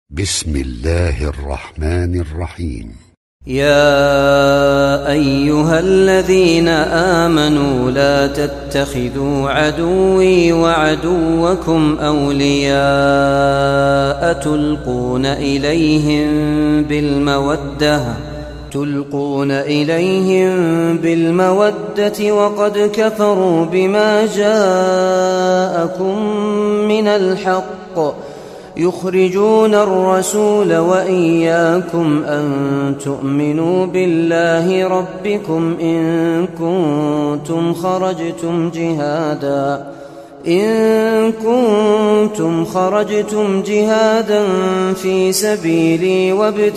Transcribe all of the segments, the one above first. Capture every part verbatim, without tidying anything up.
بسم الله الرحمن الرحيم. يا أيها الذين آمنوا لا تتخذوا عدوي وعدوكم أولياء تلقون إليهم بالمودة تلقون إليهم بالمودة وقد كفروا بما جاءكم من الحق يخرجون الرسول وإياكم أن تؤمنوا بالله ربكم إن كنتم خرجتم جهادا إن كنتم خرجتم جهادا في سبيلي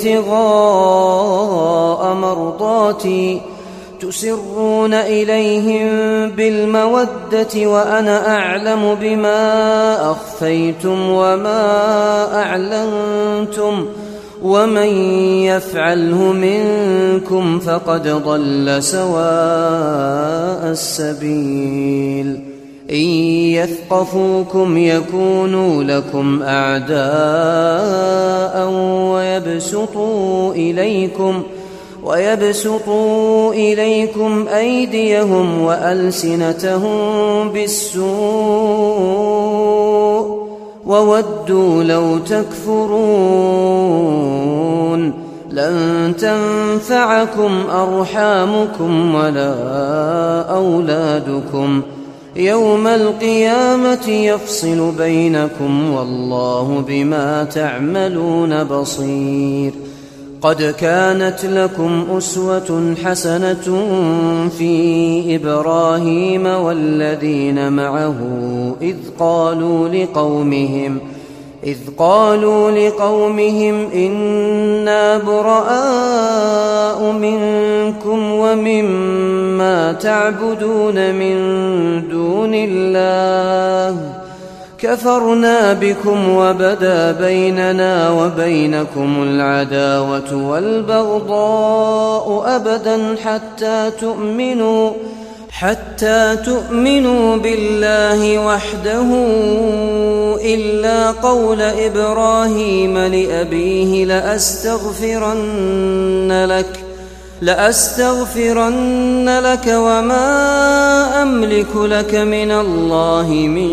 وابتغاء مرضاتي تسرون إليهم بالمودة وأنا أعلم بما أخفيتم وما أعلنتم ومن يفعله منكم فقد ضل سواء السبيل إن يثقفوكم يكونوا لكم أعداء ويبسطوا إليكم ويبسطوا إليكم أيديهم وألسنتهم بالسوء وودوا لو تكفرون لن تنفعكم أرحامكم ولا أولادكم يوم القيامة يفصل بينكم والله بما تعملون بصير. قد كانت لكم أسوة حسنة في إبراهيم والذين معه إذ قالوا لقومهم إذ قالوا لقومهم إنا براء منكم ومما تعبدون من دون الله كفرنا بكم وبدا بيننا وبينكم العداوة والبغضاء أبدا حتى تؤمنوا حتى تؤمنوا بالله وحده إلا قول إبراهيم لأبيه لأستغفرن لك لأستغفرن لك وما أملك لك من الله من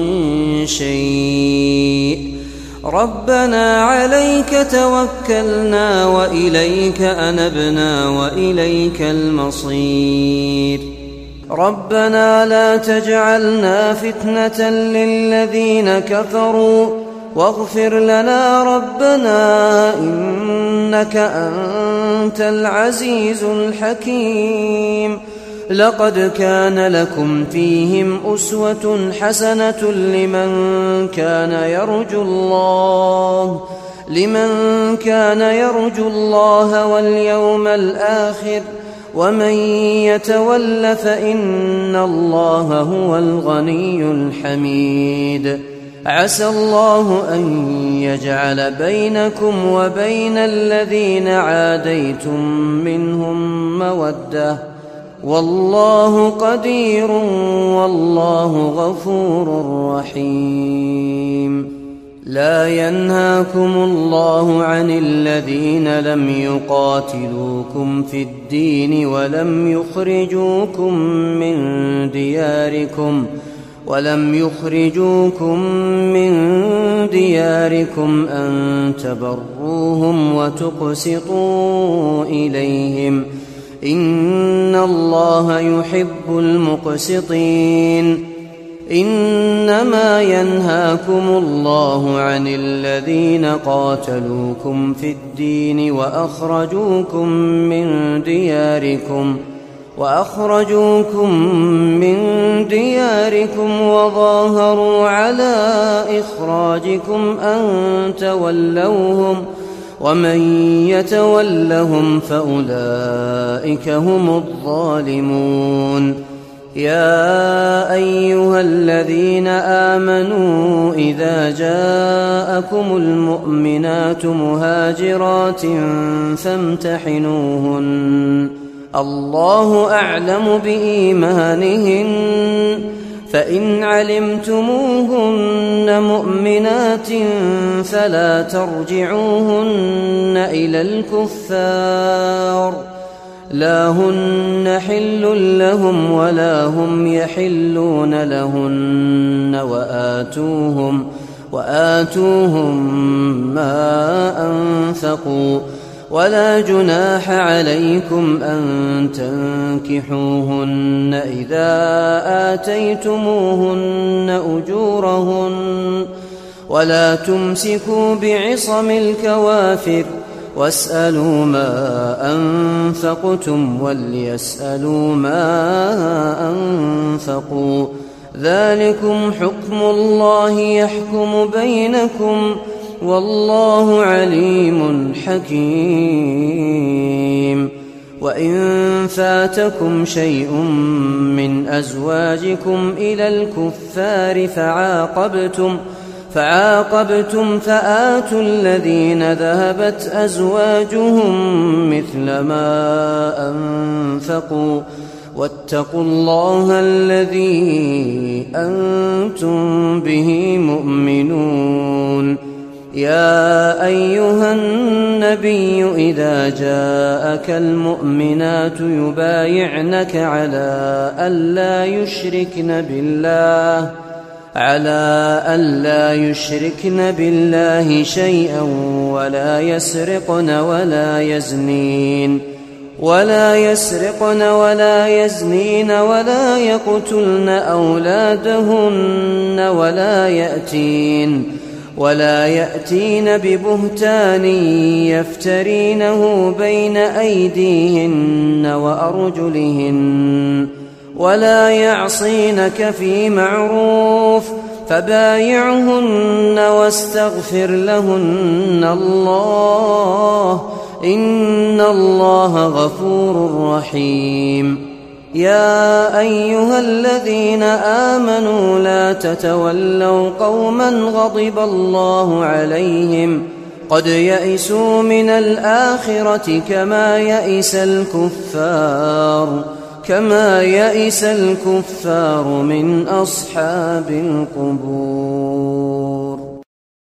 شيء ربنا عليك توكلنا وإليك أنبنا وإليك المصير ربنا لا تجعلنا فتنة للذين كفروا واغفر لنا ربنا إنك أنت العزيز الحكيم. لقد كان لكم فيهم أسوة حسنة لمن كان يرجو الله لمن كان يرجو الله واليوم الآخر ومن يتول فإن الله هو الغني الحميد. عسى الله أن يجعل بينكم وبين الذين عاديتم منهم مودة والله قدير والله غفور رحيم. لا ينهاكم الله عن الذين لم يقاتلوكم في الدين ولم يخرجوكم من دياركم ولم يخرجوكم من دياركم أن تبروهم وتقسطوا إليهم إن الله يحب المقسطين. إنما ينهاكم الله عن الذين قاتلوكم في الدين وأخرجوكم من دياركم وأخرجوكم من دياركم وظاهروا على إخراجكم أن تولوهم ومن يتولهم فأولئك هم الظالمون. يا أيها الذين آمنوا إذا جاءكم المؤمنات مهاجرات فامتحنوهن الله أعلم بإيمانهن فإن علمتموهن مؤمنات فلا ترجعوهن إلى الكفار لا هن حل لهم ولا هم يحلون لهن وآتوهم, وآتوهم ما أنفقوا ولا جناح عليكم أن تنكحوهن إذا آتيتموهن أجورهن ولا تمسكوا بعصم الكوافر واسألوا ما أنفقتم وليسألوا ما أنفقوا ذلكم حكم الله يحكم بينكم والله عليم حكيم. وإن فاتكم شيء من أزواجكم إلى الكفار فعاقبتم فعاقبتم فآتوا الذين ذهبت أزواجهم مثل ما أنفقوا واتقوا الله الذي أنتم به مؤمنون. يا أيها النبي إذا جاءك المؤمنات يبايعنك على ألا يشركن بالله على ألا يشركن بالله شيئا ولا يسرقن ولا يزنين ولا يسرقن ولا يزنين ولا يقتلن أولادهن ولا يأتين ولا يأتين ببهتان يفترينه بين أيديهن وأرجلهن ولا يعصينك في معروف فبايعهن واستغفر لهن الله إن الله غفور رحيم. يا أيها الذين آمنوا لا تتولوا قوما غضب الله عليهم قد يئسوا من الآخرة كما يئس الكفار كما يئس الكفار من أصحاب القبور.